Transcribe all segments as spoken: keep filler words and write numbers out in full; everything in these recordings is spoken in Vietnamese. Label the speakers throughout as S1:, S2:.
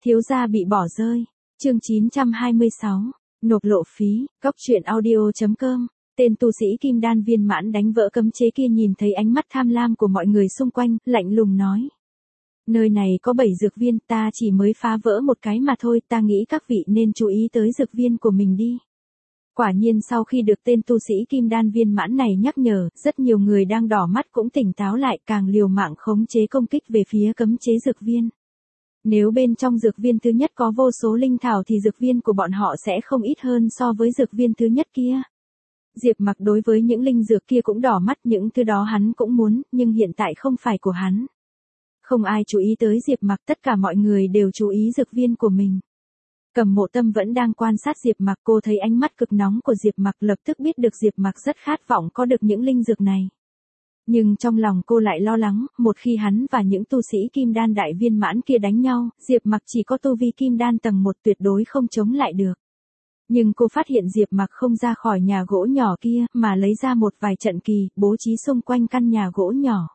S1: Thiếu gia bị bỏ rơi. Chương chín trăm hai mươi sáu. Nộp lộ phí. Góc truyện audio chấm com. Tên tu sĩ kim đan viên mãn đánh vỡ cấm chế kia nhìn thấy ánh mắt tham lam của mọi người xung quanh, lạnh lùng nói. Nơi này có bảy dược viên, ta chỉ mới phá vỡ một cái mà thôi, ta nghĩ các vị nên chú ý tới dược viên của mình đi. Quả nhiên sau khi được tên tu sĩ kim đan viên mãn này nhắc nhở, rất nhiều người đang đỏ mắt cũng tỉnh táo lại, càng liều mạng khống chế công kích về phía cấm chế dược viên. Nếu bên trong dược viên thứ nhất có vô số linh thảo thì dược viên của bọn họ sẽ không ít hơn so với dược viên thứ nhất kia. Diệp Mặc đối với những linh dược kia cũng đỏ mắt, những thứ đó hắn cũng muốn, nhưng hiện tại không phải của hắn. Không ai chú ý tới Diệp Mặc, tất cả mọi người đều chú ý dược viên của mình. Cầm Mộ Tâm vẫn đang quan sát Diệp Mặc, cô thấy ánh mắt cực nóng của Diệp Mặc lập tức biết được Diệp Mặc rất khát vọng có được những linh dược này. Nhưng trong lòng cô lại lo lắng, một khi hắn và những tu sĩ kim đan đại viên mãn kia đánh nhau, Diệp Mặc chỉ có tu vi kim đan tầng một tuyệt đối không chống lại được. Nhưng cô phát hiện Diệp Mặc không ra khỏi nhà gỗ nhỏ kia, mà lấy ra một vài trận kỳ, bố trí xung quanh căn nhà gỗ nhỏ.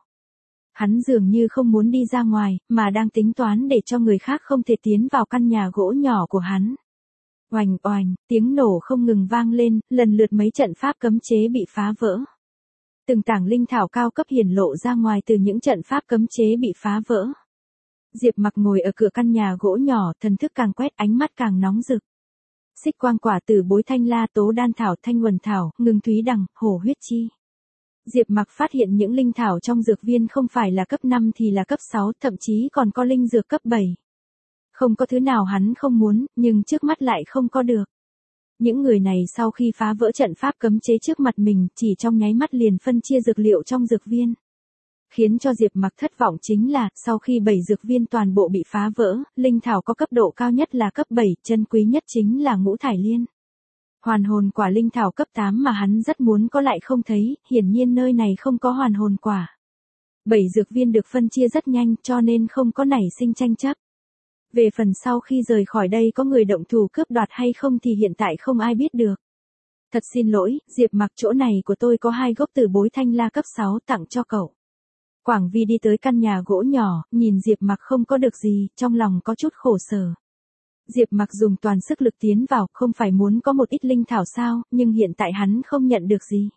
S1: Hắn dường như không muốn đi ra ngoài, mà đang tính toán để cho người khác không thể tiến vào căn nhà gỗ nhỏ của hắn. Oành oành, tiếng nổ không ngừng vang lên, lần lượt mấy trận pháp cấm chế bị phá vỡ. Từng tảng linh thảo cao cấp hiển lộ ra ngoài từ những trận pháp cấm chế bị phá vỡ. Diệp Mặc ngồi ở cửa căn nhà gỗ nhỏ, thần thức càng quét, ánh mắt càng nóng rực. Xích quang quả tử bối thanh la tố đan thảo thanh quần thảo, ngưng thúy đằng, hổ huyết chi. Diệp Mặc phát hiện những linh thảo trong dược viên không phải là cấp năm thì là cấp sáu, thậm chí còn có linh dược cấp bảy. Không có thứ nào hắn không muốn, nhưng trước mắt lại không có được. Những người này sau khi phá vỡ trận pháp cấm chế trước mặt mình, chỉ trong nháy mắt liền phân chia dược liệu trong dược viên. Khiến cho Diệp Mặc thất vọng chính là, sau khi bảy dược viên toàn bộ bị phá vỡ, linh thảo có cấp độ cao nhất là cấp bảy, chân quý nhất chính là ngũ thải liên. Hoàn hồn quả linh thảo cấp tám mà hắn rất muốn có lại không thấy, hiển nhiên nơi này không có hoàn hồn quả. Bảy dược viên được phân chia rất nhanh cho nên không có nảy sinh tranh chấp. Về phần sau khi rời khỏi đây có người động thủ cướp đoạt hay không thì hiện tại không ai biết được. Thật xin lỗi, Diệp Mặc, chỗ này của tôi có hai gốc tử bối thanh la cấp sáu tặng cho cậu. Quảng Vi đi tới căn nhà gỗ nhỏ, nhìn Diệp Mặc không có được gì, trong lòng có chút khổ sở. Diệp Mặc dùng toàn sức lực tiến vào, không phải muốn có một ít linh thảo sao, nhưng hiện tại hắn không nhận được gì.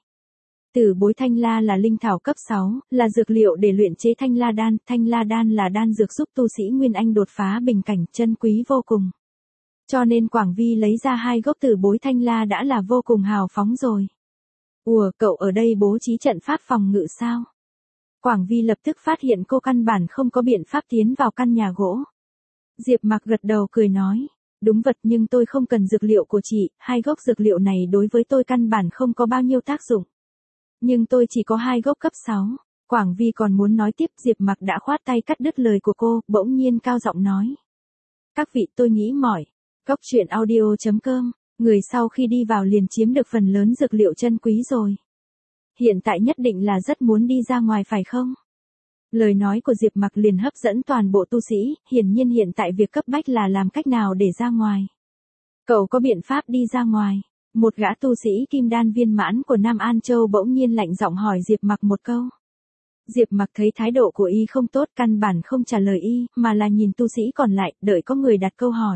S1: Tử bối thanh la là linh thảo cấp sáu, là dược liệu để luyện chế thanh la đan, thanh la đan là đan dược giúp tu sĩ Nguyên Anh đột phá bình cảnh, chân quý vô cùng. Cho nên Quảng Vi lấy ra hai gốc tử bối thanh la đã là vô cùng hào phóng rồi. Ủa, cậu ở đây bố trí trận pháp phòng ngự sao? Quảng Vi lập tức phát hiện cô căn bản không có biện pháp tiến vào căn nhà gỗ. Diệp Mặc gật đầu cười nói, đúng vật, nhưng tôi không cần dược liệu của chị, hai gốc dược liệu này đối với tôi căn bản không có bao nhiêu tác dụng. Nhưng tôi chỉ có hai gốc cấp sáu. Quảng Vi còn muốn nói tiếp, Diệp Mặc đã khoát tay cắt đứt lời của cô, bỗng nhiên cao giọng nói. Các vị, tôi nghĩ mỏi. Góc truyện audio chấm com, người sau khi đi vào liền chiếm được phần lớn dược liệu chân quý rồi. Hiện tại nhất định là rất muốn đi ra ngoài phải không? Lời nói của Diệp Mặc liền hấp dẫn toàn bộ tu sĩ, hiển nhiên hiện tại việc cấp bách là làm cách nào để ra ngoài. Cậu có biện pháp đi ra ngoài? Một gã tu sĩ kim đan viên mãn của Nam An Châu bỗng nhiên lạnh giọng hỏi Diệp Mặc một câu. Diệp Mặc thấy thái độ của y không tốt, căn bản không trả lời y, mà là nhìn tu sĩ còn lại, đợi có người đặt câu hỏi.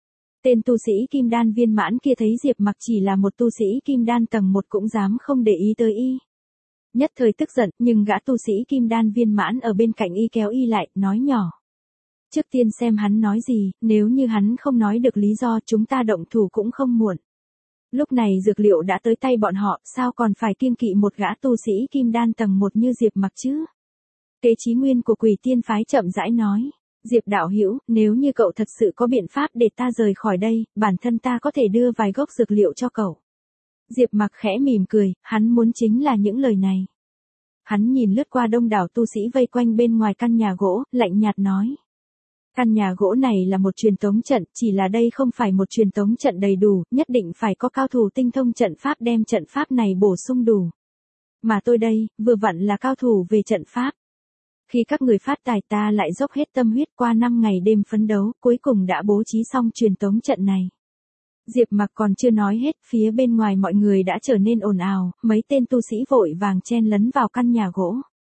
S1: Tên tu sĩ kim đan viên mãn kia thấy Diệp Mặc chỉ là một tu sĩ kim đan tầng một cũng dám không để ý tới y. Nhất thời tức giận, nhưng gã tu sĩ kim đan viên mãn ở bên cạnh y kéo y lại, nói nhỏ. Trước tiên xem hắn nói gì, nếu như hắn không nói được lý do chúng ta động thủ cũng không muộn. Lúc này dược liệu đã tới tay bọn họ, sao còn phải kiêng kỵ một gã tu sĩ kim đan tầng một như Diệp Mặc chứ? Kế Chí Nguyên của Quỷ Tiên phái chậm rãi nói. Diệp đạo hữu, nếu như cậu thật sự có biện pháp để ta rời khỏi đây, bản thân ta có thể đưa vài gốc dược liệu cho cậu. Diệp Mặc khẽ mỉm cười, hắn muốn chính là những lời này. Hắn nhìn lướt qua đông đảo tu sĩ vây quanh bên ngoài căn nhà gỗ, lạnh nhạt nói. Căn nhà gỗ này là một truyền tống trận, chỉ là đây không phải một truyền tống trận đầy đủ, nhất định phải có cao thủ tinh thông trận pháp đem trận pháp này bổ sung đủ. Mà tôi đây, vừa vặn là cao thủ về trận pháp. Khi các người phát tài ta lại dốc hết tâm huyết qua năm ngày đêm phấn đấu, cuối cùng đã bố trí xong truyền tống trận này. Diệp Mặc còn chưa nói hết, phía bên ngoài mọi người đã trở nên ồn ào, mấy tên tu sĩ vội vàng chen lấn vào căn nhà gỗ.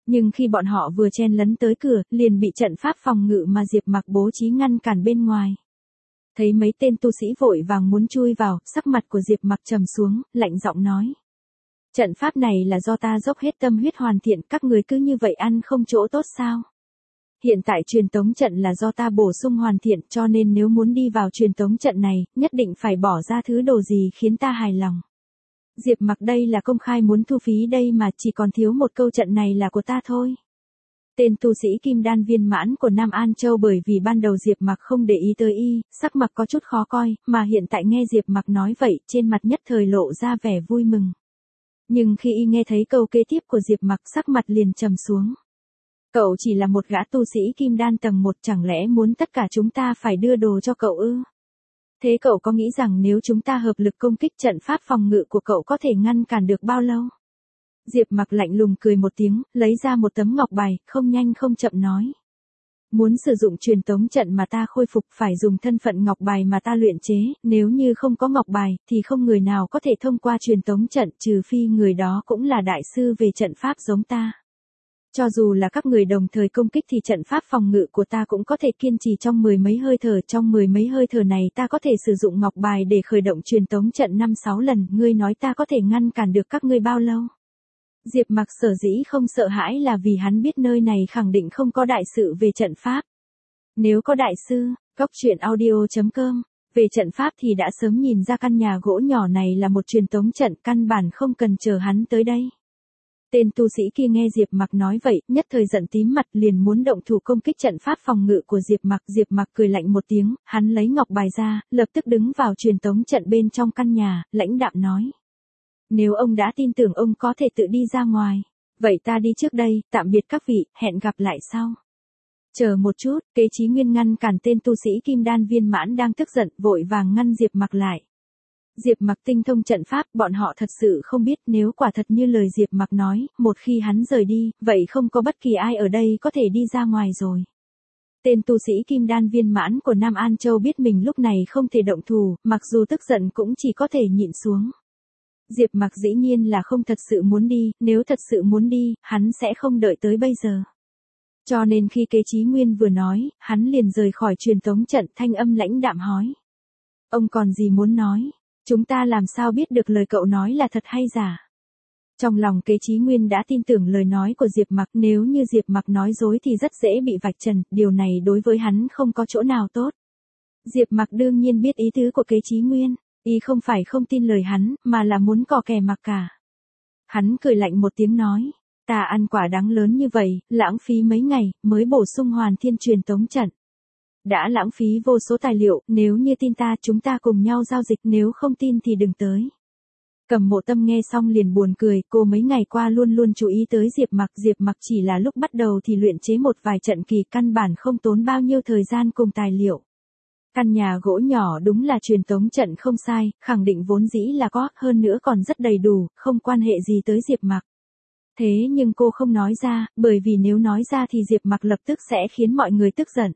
S1: Nhưng khi bọn họ vừa chen lấn tới cửa, liền bị trận pháp phòng ngự mà Diệp Mặc bố trí ngăn cản bên ngoài. Thấy mấy tên tu sĩ vội vàng muốn chui vào, sắc mặt của Diệp Mặc trầm xuống, lạnh giọng nói. Trận pháp này là do ta dốc hết tâm huyết hoàn thiện, các người cứ như vậy ăn không chỗ tốt sao? Hiện tại truyền tống trận là do ta bổ sung hoàn thiện, cho nên nếu muốn đi vào truyền tống trận này, nhất định phải bỏ ra thứ đồ gì khiến ta hài lòng. Diệp Mặc đây là công khai muốn thu phí đây mà, chỉ còn thiếu một câu trận này là của ta thôi. Tên tu sĩ kim đan viên mãn của Nam An Châu bởi vì ban đầu Diệp Mặc không để ý tới y, sắc mặt có chút khó coi, mà hiện tại nghe Diệp Mặc nói vậy, trên mặt nhất thời lộ ra vẻ vui mừng. Nhưng khi y nghe thấy câu kế tiếp của Diệp Mặc, sắc mặt liền trầm xuống. Cậu chỉ là một gã tu sĩ kim đan tầng một, chẳng lẽ muốn tất cả chúng ta phải đưa đồ cho cậu ư? Thế cậu có nghĩ rằng nếu chúng ta hợp lực công kích, trận pháp phòng ngự của cậu có thể ngăn cản được bao lâu? Diệp Mặc lạnh lùng cười một tiếng, lấy ra một tấm ngọc bài, không nhanh không chậm nói. Muốn sử dụng truyền tống trận mà ta khôi phục phải dùng thân phận ngọc bài mà ta luyện chế, nếu như không có ngọc bài, thì không người nào có thể thông qua truyền tống trận, trừ phi người đó cũng là đại sư về trận pháp giống ta. Cho dù là các người đồng thời công kích thì trận pháp phòng ngự của ta cũng có thể kiên trì trong mười mấy hơi thở, trong mười mấy hơi thở này ta có thể sử dụng ngọc bài để khởi động truyền tống trận năm sáu lần, ngươi nói ta có thể ngăn cản được các ngươi bao lâu? Diệp Mặc sở dĩ không sợ hãi là vì hắn biết nơi này khẳng định không có đại sự về trận pháp. Nếu có đại sư, góc truyện audio chấm com, về trận pháp thì đã sớm nhìn ra căn nhà gỗ nhỏ này là một truyền tống trận, căn bản không cần chờ hắn tới đây. Tên tu sĩ kia nghe Diệp Mặc nói vậy, nhất thời giận tím mặt, liền muốn động thủ công kích trận pháp phòng ngự của Diệp Mặc. Diệp Mặc cười lạnh một tiếng, hắn lấy ngọc bài ra, lập tức đứng vào truyền tống trận bên trong căn nhà, lãnh đạm nói. Nếu ông đã tin tưởng ông có thể tự đi ra ngoài, vậy ta đi trước đây, tạm biệt các vị, hẹn gặp lại sau. Chờ một chút, Kế Chí Nguyên ngăn cản tên tu sĩ kim đan viên mãn đang tức giận, vội vàng ngăn Diệp Mặc lại. Diệp Mặc tinh thông trận pháp, bọn họ thật sự không biết, nếu quả thật như lời Diệp Mặc nói, một khi hắn rời đi, vậy không có bất kỳ ai ở đây có thể đi ra ngoài rồi. Tên tu sĩ kim đan viên mãn của Nam An Châu biết mình lúc này không thể động thủ, mặc dù tức giận cũng chỉ có thể nhịn xuống. Diệp Mặc dĩ nhiên là không thật sự muốn đi, nếu thật sự muốn đi, hắn sẽ không đợi tới bây giờ. Cho nên khi Kế Chí Nguyên vừa nói, hắn liền rời khỏi truyền tống trận, thanh âm lãnh đạm hỏi. Ông còn gì muốn nói? Chúng ta làm sao biết được lời cậu nói là thật hay giả? Trong lòng Kế Chí Nguyên đã tin tưởng lời nói của Diệp Mặc, nếu như Diệp Mặc nói dối thì rất dễ bị vạch trần, điều này đối với hắn không có chỗ nào tốt. Diệp Mặc đương nhiên biết ý tứ của Kế Chí Nguyên, y không phải không tin lời hắn, mà là muốn cò kè mặc cả. Hắn cười lạnh một tiếng nói, ta ăn quả đắng lớn như vậy, lãng phí mấy ngày, mới bổ sung hoàn thiên truyền tống trận. Đã lãng phí vô số tài liệu, nếu như tin ta chúng ta cùng nhau giao dịch, nếu không tin thì đừng tới. Cầm Mộ Tâm nghe xong liền buồn cười, cô mấy ngày qua luôn luôn chú ý tới Diệp Mặc, Diệp Mặc chỉ là lúc bắt đầu thì luyện chế một vài trận kỳ, căn bản không tốn bao nhiêu thời gian cùng tài liệu. Căn nhà gỗ nhỏ đúng là truyền tống trận không sai, khẳng định vốn dĩ là có, hơn nữa còn rất đầy đủ, không quan hệ gì tới Diệp Mặc. Thế nhưng cô không nói ra, bởi vì nếu nói ra thì Diệp Mặc lập tức sẽ khiến mọi người tức giận.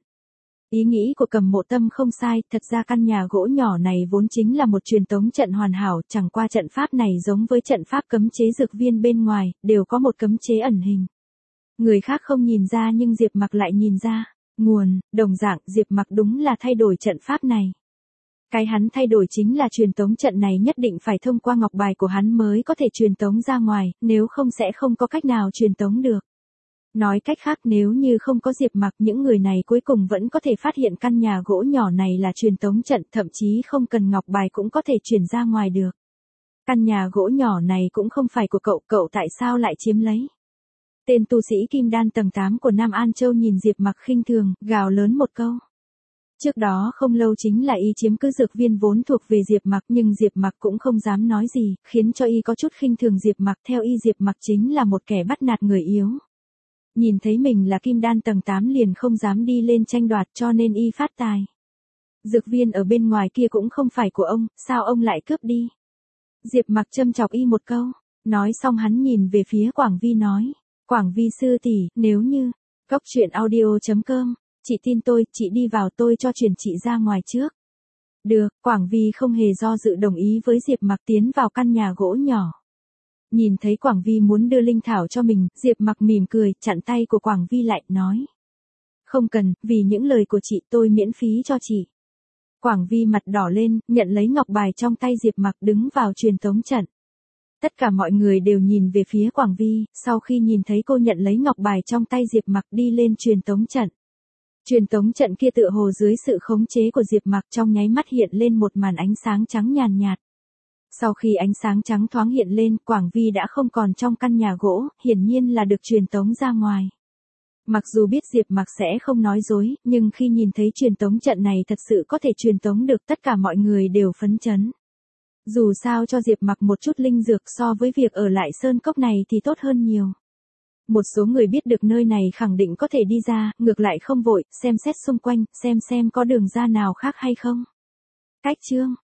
S1: Ý nghĩ của Cầm Mộ Tâm không sai, thật ra căn nhà gỗ nhỏ này vốn chính là một truyền tống trận hoàn hảo, chẳng qua trận pháp này giống với trận pháp cấm chế dược viên bên ngoài, đều có một cấm chế ẩn hình. Người khác không nhìn ra nhưng Diệp Mặc lại nhìn ra. Nguồn, đồng dạng, Diệp Mặc đúng là thay đổi trận pháp này. Cái hắn thay đổi chính là truyền tống trận này nhất định phải thông qua ngọc bài của hắn mới có thể truyền tống ra ngoài, nếu không sẽ không có cách nào truyền tống được. Nói cách khác, nếu như không có Diệp Mặc, những người này cuối cùng vẫn có thể phát hiện căn nhà gỗ nhỏ này là truyền tống trận, thậm chí không cần ngọc bài cũng có thể truyền ra ngoài được. Căn nhà gỗ nhỏ này cũng không phải của cậu, cậu tại sao lại chiếm lấy? Tên tu sĩ kim đan tầng tám của Nam An Châu nhìn Diệp Mặc khinh thường, gào lớn một câu. Trước đó không lâu chính là y chiếm cứ dược viên vốn thuộc về Diệp Mặc, nhưng Diệp Mặc cũng không dám nói gì, khiến cho y có chút khinh thường Diệp Mặc, theo y Diệp Mặc chính là một kẻ bắt nạt người yếu. Nhìn thấy mình là kim đan tầng tám liền không dám đi lên tranh đoạt, cho nên y phát tài. Dược viên ở bên ngoài kia cũng không phải của ông, sao ông lại cướp đi? Diệp Mặc châm chọc y một câu, nói xong hắn nhìn về phía Quảng Vi nói. Quảng Vi sư tỷ, nếu như, góc truyện audio chấm com, chị tin tôi, chị đi vào tôi cho chuyển chị ra ngoài trước. Được, Quảng Vi không hề do dự đồng ý với Diệp Mặc tiến vào căn nhà gỗ nhỏ. Nhìn thấy Quảng Vi muốn đưa linh thảo cho mình, Diệp Mặc mỉm cười, chặn tay của Quảng Vi lại, nói. Không cần, vì những lời của chị tôi miễn phí cho chị. Quảng Vi mặt đỏ lên, nhận lấy ngọc bài trong tay Diệp Mặc đứng vào truyền tống trận. Tất cả mọi người đều nhìn về phía Quảng Vi, sau khi nhìn thấy cô nhận lấy ngọc bài trong tay Diệp Mặc đi lên truyền tống trận. Truyền tống trận kia tựa hồ dưới sự khống chế của Diệp Mặc trong nháy mắt hiện lên một màn ánh sáng trắng nhàn nhạt. Sau khi ánh sáng trắng thoáng hiện lên, Quảng Vi đã không còn trong căn nhà gỗ, hiển nhiên là được truyền tống ra ngoài. Mặc dù biết Diệp Mặc sẽ không nói dối, nhưng khi nhìn thấy truyền tống trận này thật sự có thể truyền tống được, tất cả mọi người đều phấn chấn. Dù sao cho Diệp Mặc một chút linh dược so với việc ở lại sơn cốc này thì tốt hơn nhiều. Một số người biết được nơi này khẳng định có thể đi ra, ngược lại không vội, xem xét xung quanh, xem xem có đường ra nào khác hay không. Cách chương